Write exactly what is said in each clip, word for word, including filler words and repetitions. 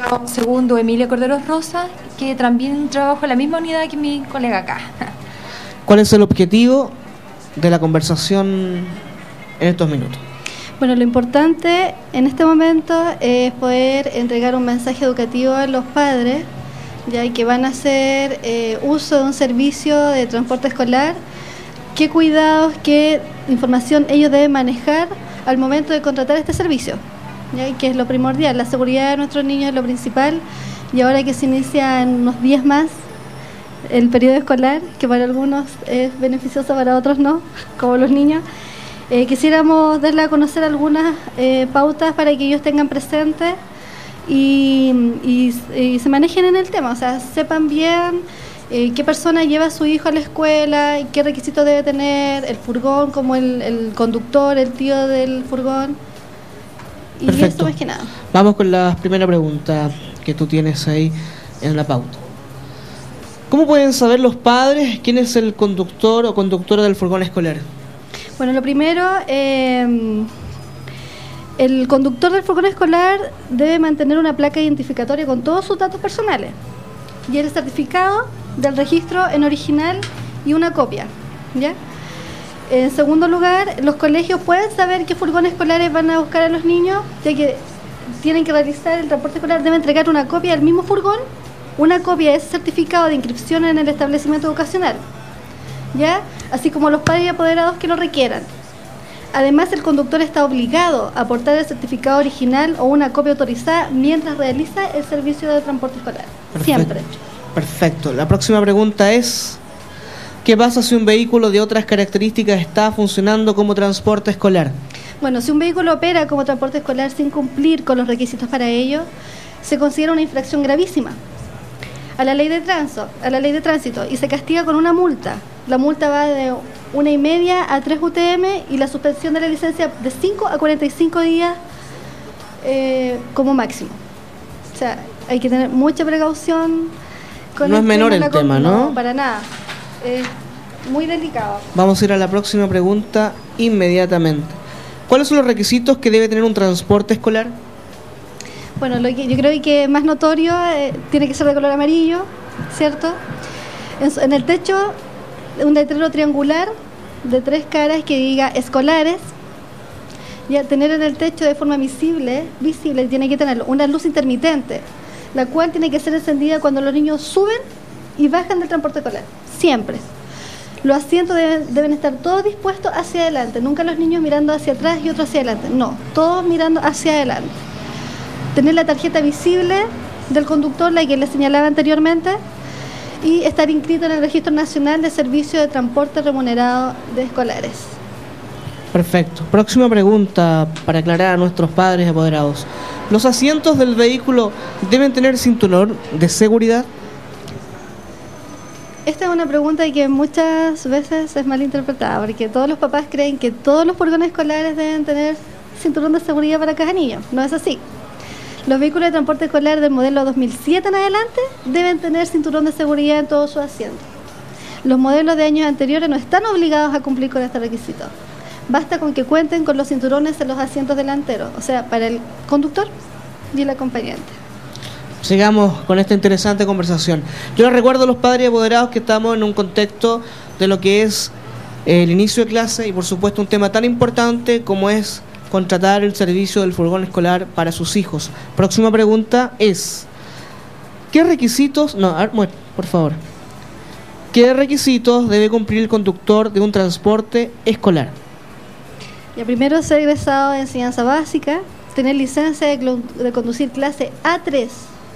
turno segundo, Emilia Corderos Rosa, que también trabajo en la misma unidad que mi colega acá. ¿Cuál es el objetivo de la conversación en estos minutos? Bueno, lo importante en este momento es poder entregar un mensaje educativo a los padres, ya que van a hacer eh, uso de un servicio de transporte escolar, qué cuidados, qué información ellos deben manejar al momento de contratar este servicio, ya que es lo primordial. La seguridad de nuestros niños es lo principal, y ahora que se inicia en unos días más el periodo escolar, que para algunos es beneficioso, para otros no, como los niños, eh, quisiéramos darle a conocer algunas eh, pautas para que ellos tengan presente y, y, y se manejen en el tema, o sea, sepan bien eh, qué persona lleva a su hijo a la escuela, qué requisitos debe tener, el furgón, como el, el conductor, el tío del furgón. Y perfecto. Eso más que nada. Vamos con la primera pregunta que tú tienes ahí en la pauta. ¿Cómo pueden saber los padres quién es el conductor o conductora del furgón escolar? Bueno, lo primero, eh, el conductor del furgón escolar debe mantener una placa identificatoria con todos sus datos personales y el certificado del registro en original y una copia, ¿ya? En segundo lugar, los colegios pueden saber qué furgones escolares van a buscar a los niños, ya que tienen que realizar el transporte escolar, deben entregar una copia del mismo furgón, una copia de ese certificado de inscripción en el establecimiento educacional, ¿ya? Así como los padres y apoderados que lo requieran. Además, el conductor está obligado a aportar el certificado original o una copia autorizada mientras realiza el servicio de transporte escolar. Perfecto. Siempre. Perfecto. La próxima pregunta es: ¿qué pasa si un vehículo de otras características está funcionando como transporte escolar? Bueno, si un vehículo opera como transporte escolar sin cumplir con los requisitos para ello, se considera una infracción gravísima a la ley de tránsito, a la ley de tránsito y se castiga con una multa. La multa va de una y media a tres U T M y la suspensión de la licencia de cinco a cuarenta y cinco días eh, como máximo. O sea, hay que tener mucha precaución con no el es menor tema, el tema, ¿no? No, para nada. Es muy delicado. Vamos a ir a la próxima pregunta inmediatamente. ¿Cuáles son los requisitos que debe tener un transporte escolar? Bueno, lo que yo creo que más notorio eh, tiene que ser de color amarillo, ¿cierto? En, su, en el techo, un letrero triangular de tres caras que diga escolares. Ya tener en el techo de forma visible, visible, tiene que tener una luz intermitente, la cual tiene que ser encendida cuando los niños suben y bajan del transporte escolar, siempre. Los asientos deben, deben estar todos dispuestos hacia adelante, nunca los niños mirando hacia atrás y otros hacia adelante, no, todos mirando hacia adelante. Tener la tarjeta visible del conductor, la que les señalaba anteriormente, y estar inscrito en el Registro Nacional de Servicio de Transporte Remunerado de Escolares. Perfecto. Próxima pregunta para aclarar a nuestros padres y apoderados. ¿Los asientos del vehículo deben tener cinturón de seguridad? Esta es una pregunta que muchas veces es mal interpretada, porque todos los papás creen que todos los furgones escolares deben tener cinturón de seguridad para cada niño. No es así. Los vehículos de transporte escolar del modelo dos mil siete en adelante deben tener cinturón de seguridad en todos sus asientos. Los modelos de años anteriores no están obligados a cumplir con este requisito. Basta con que cuenten con los cinturones en los asientos delanteros, o sea, para el conductor y el acompañante. Sigamos con esta interesante conversación. Yo les recuerdo a los padres y apoderados que estamos en un contexto de lo que es el inicio de clase y por supuesto un tema tan importante como es contratar el servicio del furgón escolar para sus hijos. Próxima pregunta es: ¿qué requisitos, no, a ver, bueno, por favor, qué requisitos debe cumplir el conductor de un transporte escolar? Ya, primero, ser egresado de enseñanza básica, tener licencia de, clu- de conducir clase A tres.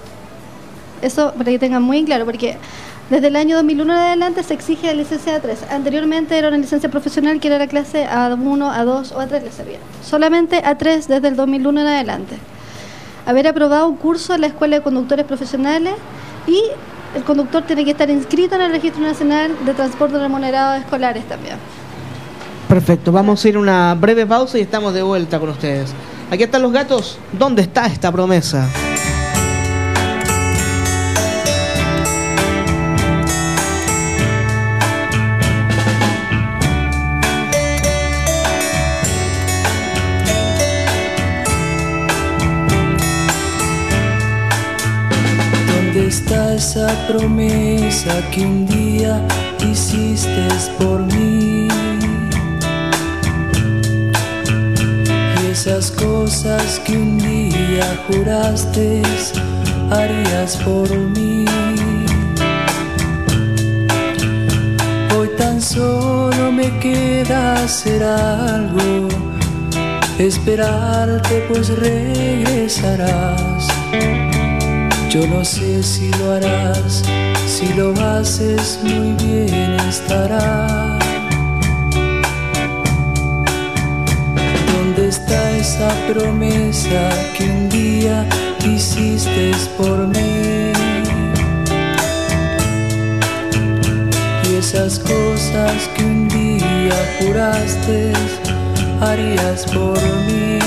Eso para que tengan muy claro, porque desde el año dos mil uno en adelante se exige la licencia A tres. Anteriormente era una licencia profesional que era la clase A uno, A dos o A tres le servía. Solamente A tres desde el dos mil uno en adelante. Haber aprobado un curso en la Escuela de Conductores Profesionales y el conductor tiene que estar inscrito en el Registro Nacional de Transporte Remunerado de Escolares también. Perfecto, vamos a ir a una breve pausa y estamos de vuelta con ustedes. Aquí están los gatos. ¿Dónde está esta promesa? está esa promesa que un día hiciste por mí? Y esas cosas que un día juraste harías por mí. Hoy tan solo me queda hacer algo, esperarte pues regresarás. Yo no sé si lo harás, si lo haces muy bien estará. ¿Dónde está esa promesa que un día hiciste por mí? Y esas cosas que un día juraste harías por mí.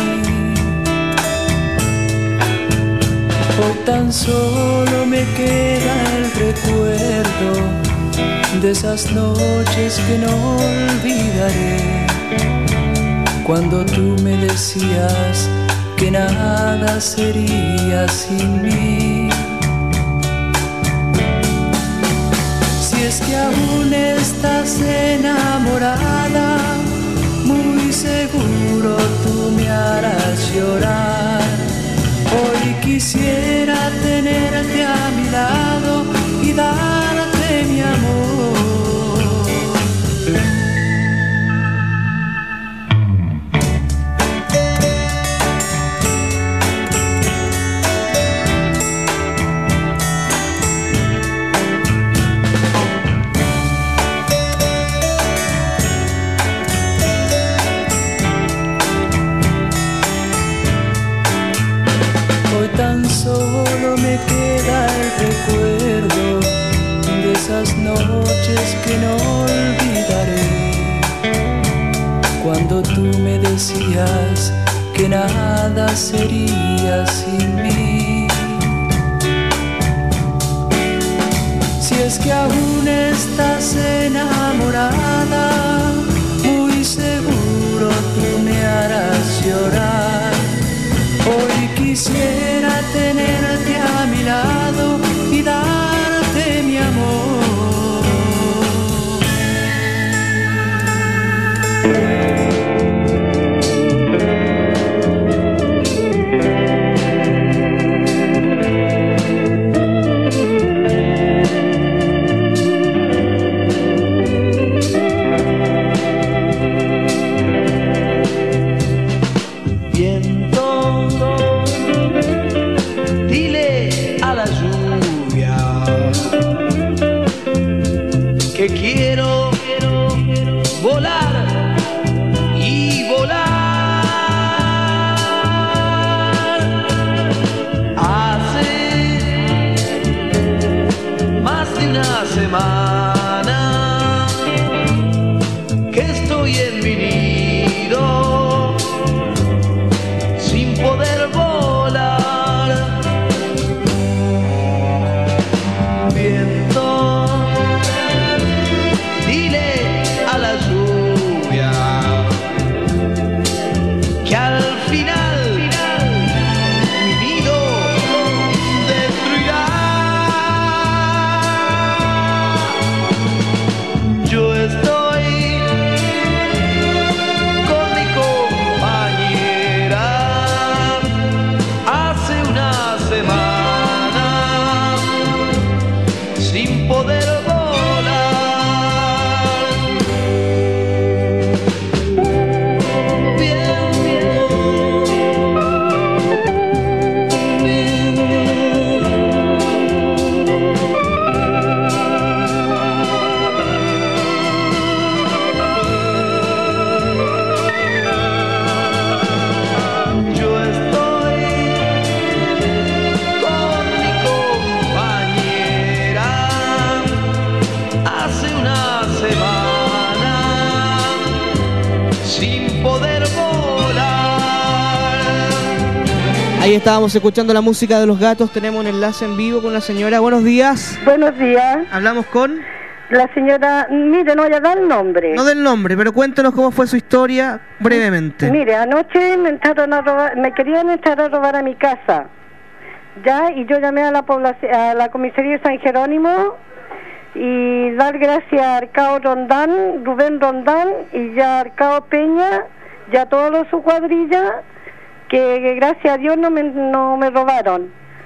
Hoy tan solo me queda el recuerdo de esas noches que no olvidaré, cuando tú me decías que nada sería sin mí. Si es que aún estás enamorada, muy seguro tú me harás llorar. Hoy quisiera tenerte a mi lado y darte mi amor. Tan solo me queda el recuerdo de esas noches que no olvidaré, cuando tú me decías que nada sería sin mí. Si es que aún estás enamorada, muy seguro tú me harás llorar. Hoy quisiera tenerte a mi lado y darte mi amor. Que quiero, quiero, quiero volar y volar. Hace más de una semana que estoy en mi nido sin poder volar. Viento, que al final, final mi nido destruirá. Yo estoy con mi compañera hace una semana sin poder Ahí estábamos escuchando la música de Los Gatos. Tenemos un enlace en vivo con la señora. Buenos días. Buenos días. Hablamos con... La señora, mire, no voy a dar el nombre. No del nombre, pero cuéntenos cómo fue su historia brevemente. Mire, anoche me entraron a robar, me querían entrar a robar a mi casa. Ya, y yo llamé a la población, a la comisaría de San Jerónimo y dar gracias a Arcao Rondán, Rubén Rondán y ya a Arcao Peña y a todos los su cuadrilla que, que gracias a Dios no me, no me robaron.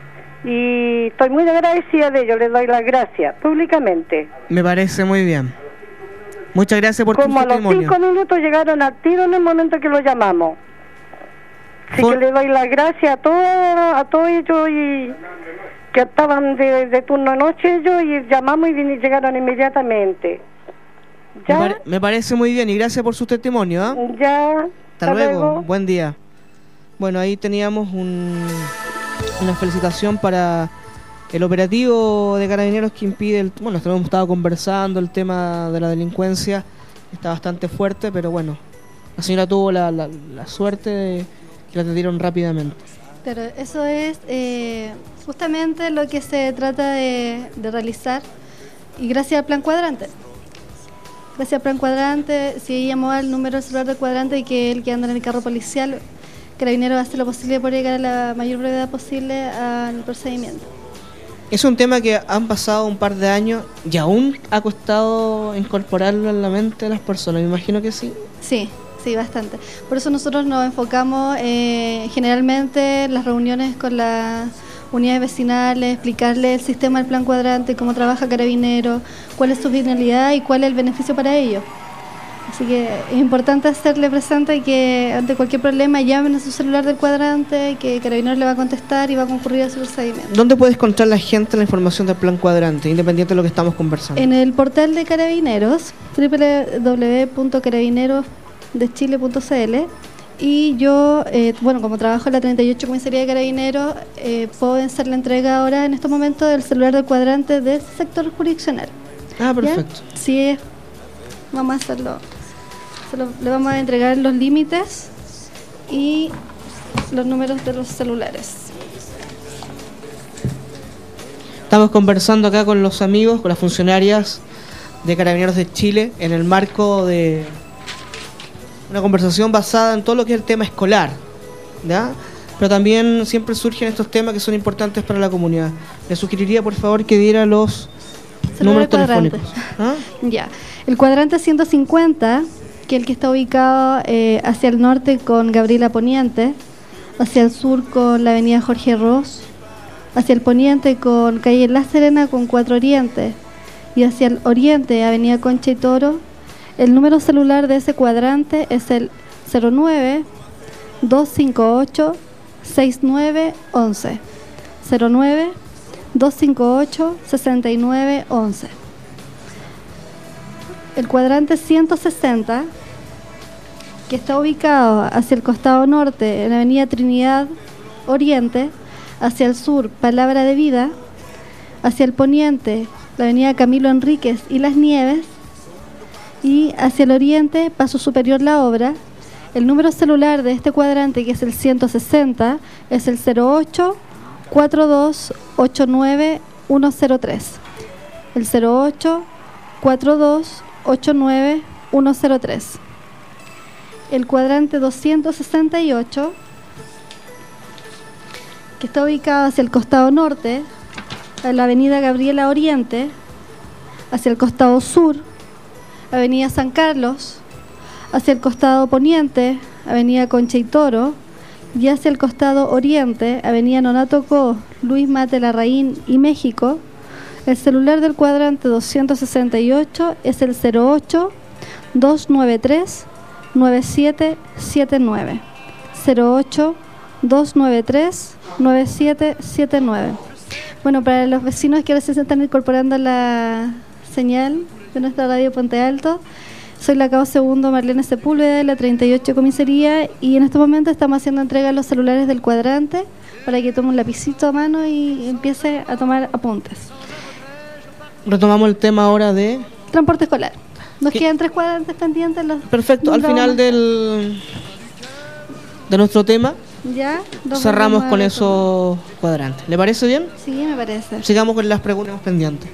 Y estoy muy agradecida de ellos, les doy las gracias públicamente. Me parece muy bien. Muchas gracias por Como tu a los testimonio. cinco minutos llegaron al tiro en el momento que lo llamamos. Así For... que le doy las gracias a todos, a todos ellos y que estaban de, de turno anoche ellos y llamamos y vin- llegaron inmediatamente. Me, ¿Ya? pare- me parece muy bien y gracias por su testimonio. ¿Ah? Ya. Hasta luego. Buen día. Bueno, ahí teníamos un, una felicitación para el operativo de Carabineros que impide, el, bueno, hemos estado conversando, el tema de la delincuencia está bastante fuerte, pero bueno, la señora tuvo la, la, la suerte de que la atendieron rápidamente. Pero eso es eh, justamente lo que se trata de, de realizar y gracias al plan cuadrante. Gracias al plan cuadrante, si llamó al número celular del cuadrante y que el que anda en el carro policial, Carabineros va a hacer lo posible por llegar a la mayor brevedad posible al procedimiento. Es un tema que han pasado un par de años y aún ha costado incorporarlo en la mente de las personas, me imagino que sí. Sí, sí, bastante. Por eso nosotros nos enfocamos eh, generalmente en las reuniones con las unidades vecinales, explicarles el sistema del plan cuadrante, cómo trabaja Carabineros, cuál es su finalidad y cuál es el beneficio para ellos. Así que es importante hacerle presente que ante cualquier problema llamen a su celular del cuadrante, que Carabineros le va a contestar y va a concurrir a su procedimiento. ¿Dónde puede encontrar la gente la información del plan cuadrante, independiente de lo que estamos conversando? En el portal de Carabineros, doble u doble u doble u punto carabineros de chile punto c l, y yo, eh, bueno, como trabajo en la treinta y ocho Comisaría de Carabineros, eh, puedo hacer la entrega ahora en estos momentos del celular del cuadrante del sector jurisdiccional. Ah, perfecto. ¿Ya? Sí, vamos a hacerlo. Se lo- le vamos a entregar los límites y los números de los celulares. Estamos conversando acá con los amigos, con las funcionarias de Carabineros de Chile, en el marco de una conversación basada en todo lo que es el tema escolar, ¿ya? Pero también siempre surgen estos temas que son importantes para la comunidad. Le sugeriría, por favor, que diera los Celular números cuadrante. telefónicos. ¿Ah? Ya, el cuadrante ciento cincuenta, que es el que está ubicado eh, hacia el norte con Gabriela Poniente, hacia el sur con la avenida Jorge Ross, hacia el poniente con calle La Serena con Cuatro Oriente y hacia el oriente avenida Concha y Toro. El número celular de ese cuadrante es el cero nueve dos cinco ocho seis nueve once, cero nueve dos cinco ocho seis nueve once. El cuadrante ciento sesenta, que está ubicado hacia el costado norte en la avenida Trinidad Oriente, hacia el sur Palabra de Vida, hacia el poniente la avenida Camilo Enríquez y Las Nieves, y hacia el oriente Paso Superior La Obra. El número celular de este cuadrante, que es el ciento sesenta, es el cero ocho cuatro dos ocho nueve uno cero tres, el cero ocho cuatro dos ocho nueve uno cero tres. El cuadrante doscientos sesenta y ocho, que está ubicado hacia el costado norte, en la avenida Gabriela Oriente, hacia el costado sur, avenida San Carlos, hacia el costado poniente, avenida Concha y Toro, y hacia el costado oriente, avenida Nonato Co, Luis Mate Larraín y México. El celular del cuadrante doscientos sesenta y ocho es el cero ocho dos nueve tres nueve siete siete nueve, cero ocho dos nueve tres nueve siete siete nueve. Bueno, para los vecinos que ahora se están incorporando a la señal de nuestra radio Puente Alto, soy la cabo segundo Marlene Sepúlveda de la treinta y ocho Comisaría, y en este momento estamos haciendo entrega de los celulares del cuadrante para que tome un lapicito a mano y empiece a tomar apuntes. Retomamos el tema ahora de... Transporte escolar. Nos ¿Qué? quedan tres cuadrantes pendientes. Los Perfecto, al los final vamos- del de nuestro tema ya los cerramos vamos a con retomar. esos cuadrantes. ¿Le parece bien? Sí, me parece. Sigamos con las preguntas pendientes.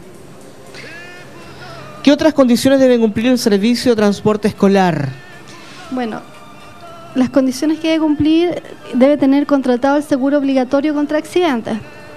¿Qué otras condiciones debe cumplir el servicio de transporte escolar? Bueno, las condiciones que debe cumplir: debe tener contratado el seguro obligatorio contra accidentes.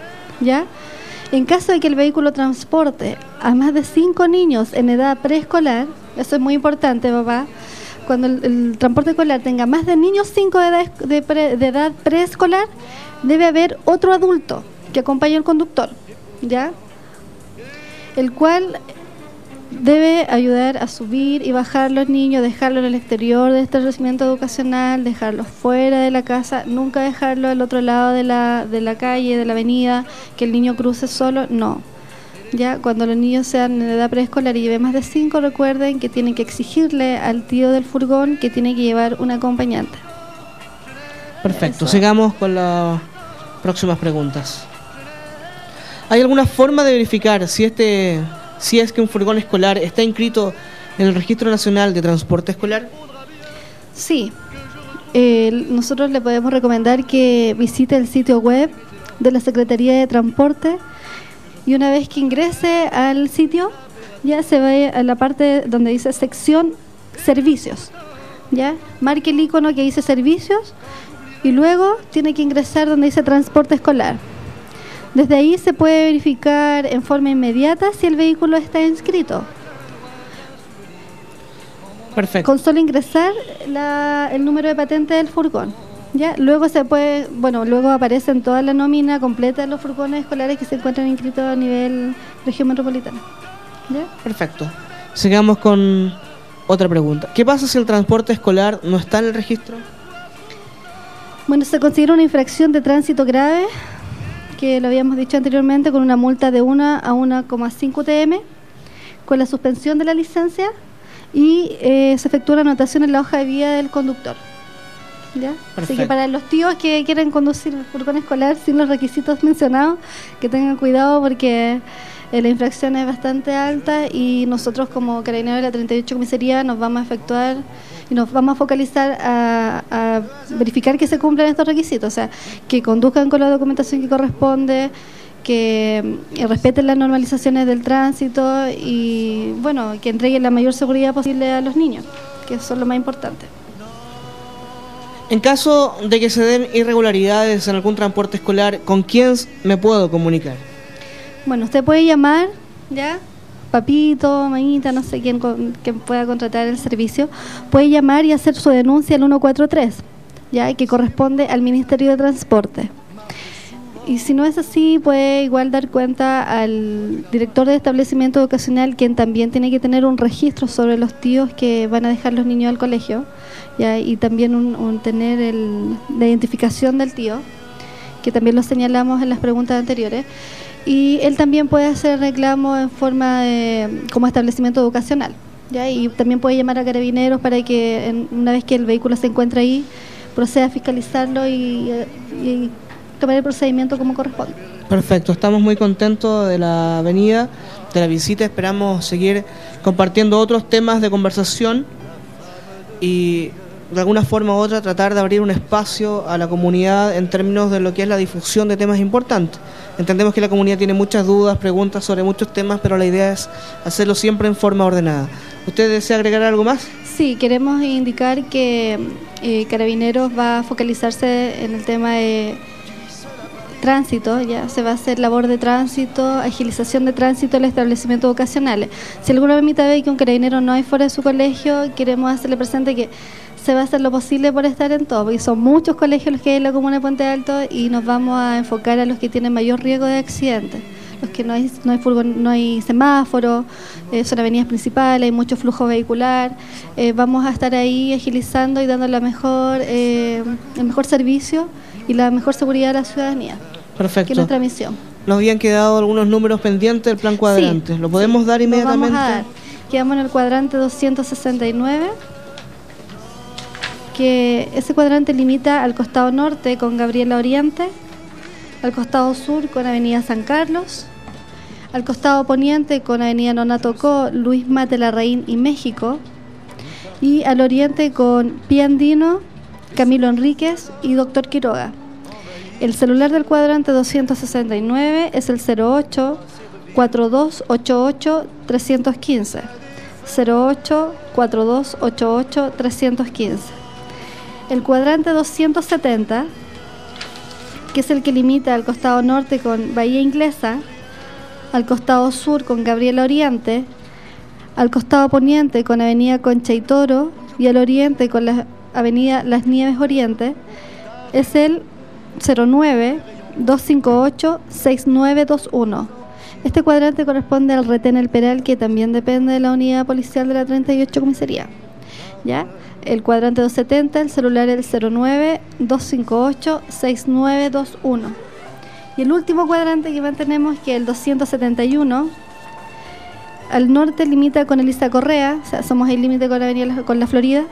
¿ya? En caso de que el vehículo transporte a más de cinco niños en edad preescolar, eso es muy importante, papá, cuando el, el transporte escolar tenga más de niños cinco de edad, de, pre, de edad preescolar, debe haber otro adulto que acompañe al conductor, ¿ya? El cual debe ayudar a subir y bajar los niños, dejarlos en el exterior del establecimiento educacional, dejarlos fuera de la casa, nunca dejarlo al otro lado de la, de la calle, de la avenida, que el niño cruce solo, no. Ya cuando los niños sean en edad preescolar y lleven más de cinco, recuerden que tienen que exigirle al tío del furgón que tiene que llevar un acompañante. Perfecto, Eso. sigamos con las próximas preguntas. ¿Hay alguna forma de verificar si este si es que un furgón escolar está inscrito en el Registro Nacional de Transporte Escolar? Sí, eh, nosotros le podemos recomendar que visite el sitio web de la Secretaría de Transporte y una vez que ingrese al sitio ya se va a la parte donde dice sección servicios, ya marque el icono que dice servicios y luego tiene que ingresar donde dice transporte escolar. Desde ahí se puede verificar en forma inmediata si el vehículo está inscrito. Perfecto. Con solo ingresar la, el número de patente del furgón. ¿Ya? Luego se puede, bueno, luego aparece en toda la nómina completa de los furgones escolares que se encuentran inscritos a nivel región metropolitana. ¿Ya? Perfecto. Sigamos con otra pregunta. ¿Qué pasa si el transporte escolar no está en el registro? Bueno, se considera una infracción de tránsito grave, que lo habíamos dicho anteriormente, con una multa de uno a uno coma cinco U T M, con la suspensión de la licencia y eh, se efectúa una anotación en la hoja de vida del conductor. ¿Ya? Así que para los tíos que quieren conducir el furgón escolar sin los requisitos mencionados, que tengan cuidado porque eh, la infracción es bastante alta y nosotros como Carabineros de la treinta y ocho Comisaría nos vamos a efectuar y nos vamos a focalizar a, a verificar que se cumplan estos requisitos, o sea, que conduzcan con la documentación que corresponde, que eh, respeten las normalizaciones del tránsito y, bueno, que entreguen la mayor seguridad posible a los niños, que eso es lo más importante. En caso de que se den irregularidades en algún transporte escolar, ¿con quién me puedo comunicar? Bueno, usted puede llamar, ¿ya? Papito, mamita, no sé quién, quién pueda contratar el servicio, puede llamar y hacer su denuncia al ciento cuarenta y tres, ¿ya? Que corresponde al Ministerio de Transporte. Y si no es así, puede igual dar cuenta al director de establecimiento educacional, quien también tiene que tener un registro sobre los tíos que van a dejar los niños al colegio, ¿ya? Y también un, un tener el, la identificación del tío, que también lo señalamos en las preguntas anteriores. Y él también puede hacer reclamo en forma de, como establecimiento educacional, ¿ya? Y también puede llamar a Carabineros para que en, una vez que el vehículo se encuentre ahí, proceda a fiscalizarlo y, y tomar el procedimiento como corresponde. Perfecto, estamos muy contentos de la venida, de la visita, esperamos seguir compartiendo otros temas de conversación y de alguna forma u otra tratar de abrir un espacio a la comunidad en términos de lo que es la difusión de temas importantes. Entendemos que la comunidad tiene muchas dudas, preguntas sobre muchos temas, pero la idea es hacerlo siempre en forma ordenada. ¿Usted desea agregar algo más? Sí, queremos indicar que eh, Carabineros va a focalizarse en el tema de tránsito, ya se va a hacer labor de tránsito, agilización de tránsito en los establecimientos educacionales. Si alguna mamita ve que un carabinero no hay fuera de su colegio, queremos hacerle presente que se va a hacer lo posible por estar en todo, porque son muchos colegios los que hay en la comuna de Puente Alto y nos vamos a enfocar a los que tienen mayor riesgo de accidentes, los que no hay no hay, furgon, no hay semáforo, eh, son avenidas principales, hay mucho flujo vehicular, eh, vamos a estar ahí agilizando y dando la mejor eh, el mejor servicio y la mejor seguridad a la ciudadanía. Perfecto. Que es nuestra misión. Nos habían quedado algunos números pendientes del plan cuadrante. Sí, ¿Lo podemos sí, dar inmediatamente? Lo vamos a dar. Quedamos en el cuadrante doscientos sesenta y nueve, que ese cuadrante limita al costado norte con Gabriela Oriente, al costado sur con Avenida San Carlos, al costado poniente con Avenida Nonatocó, Luis Mate Larraín y México, y al oriente con Piandino, Camilo Enríquez y Doctor Quiroga. El celular del cuadrante doscientos sesenta y nueve es el cero ocho, cuatro dos ocho ocho, tres uno cinco, cero ocho, cuatro dos ocho ocho, tres uno cinco. El cuadrante doscientos setenta que es el que limita al costado norte con Bahía Inglesa, al costado sur con Gabriela Oriente, al costado poniente con Avenida Concha y Toro y al oriente con la Avenida Las Nieves Oriente, es el cero nueve, dos cinco ocho, seis nueve dos uno. Este cuadrante corresponde al retén El Peral, que también depende de la unidad policial de la treinta y ocho Comisaría. ¿Ya? El cuadrante doscientos setenta, el celular es el cero nueve, dos cinco ocho, seis nueve dos uno. Y el último cuadrante que mantenemos, que es el doscientos setenta y uno, al norte limita con Elisa Correa, o sea, somos el límite con la avenida con la Florida,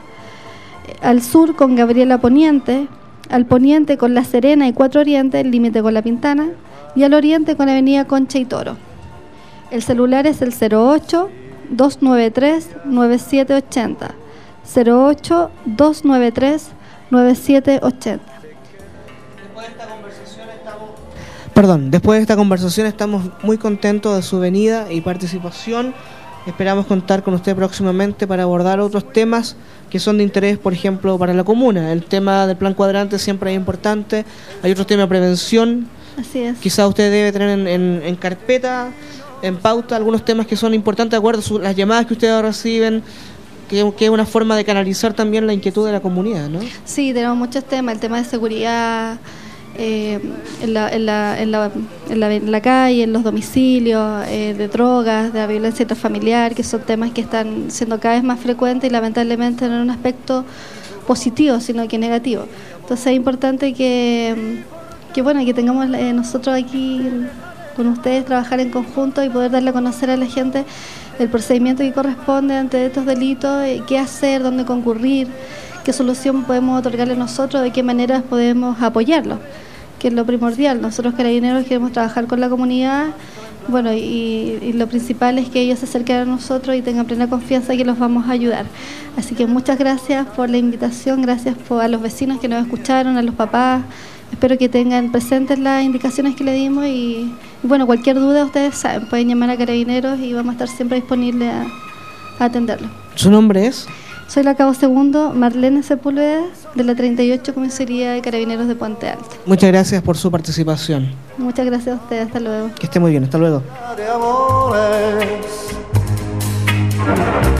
al sur con Gabriela Poniente, al poniente con La Serena y Cuatro Oriente, el límite con La Pintana, y al oriente con Avenida Concha y Toro. El celular es el cero ocho, dos nueve tres, nueve siete ocho cero, cero ocho, dos nueve tres, nueve siete ocho cero. Después de esta conversación estamos... Perdón, después de esta conversación estamos muy contentos de su venida y participación. Esperamos contar con usted próximamente para abordar otros temas que son de interés, por ejemplo, para la comuna. El tema del plan cuadrante siempre es importante. Hay otros temas de prevención. Así es. Quizá usted debe tener en, en, en carpeta, en pauta, algunos temas que son importantes, de acuerdo a su, las llamadas que ustedes reciben, que, que es una forma de canalizar también la inquietud de la comunidad, ¿no? Sí, tenemos muchos temas. El tema de seguridad eh, en, la, en, la, en, la, en, la, en la calle, en los domicilios, eh, de drogas, de la violencia intrafamiliar, que son temas que están siendo cada vez más frecuentes y lamentablemente no en un aspecto positivo, sino que negativo. Entonces es importante que, que bueno, que tengamos eh, nosotros aquí con ustedes trabajar en conjunto y poder darle a conocer a la gente el procedimiento que corresponde ante estos delitos, eh, qué hacer, dónde concurrir, qué solución podemos otorgarle nosotros, de qué maneras podemos apoyarlo, que es lo primordial. Nosotros carabineros queremos trabajar con la comunidad, bueno, y, y lo principal es que ellos se acerquen a nosotros y tengan plena confianza que los vamos a ayudar. Así que muchas gracias por la invitación, gracias por, a los vecinos que nos escucharon, a los papás. Espero que tengan presentes las indicaciones que le dimos y, y bueno, cualquier duda ustedes saben, pueden llamar a Carabineros y vamos a estar siempre disponibles a, a atenderlo. ¿Su nombre es? Soy la cabo segundo Marlene Sepúlveda, de la treinta y ocho Comisaría de Carabineros de Puente Alto. Muchas gracias por su participación. Muchas gracias a ustedes, hasta luego. Que esté muy bien, hasta luego. de amores.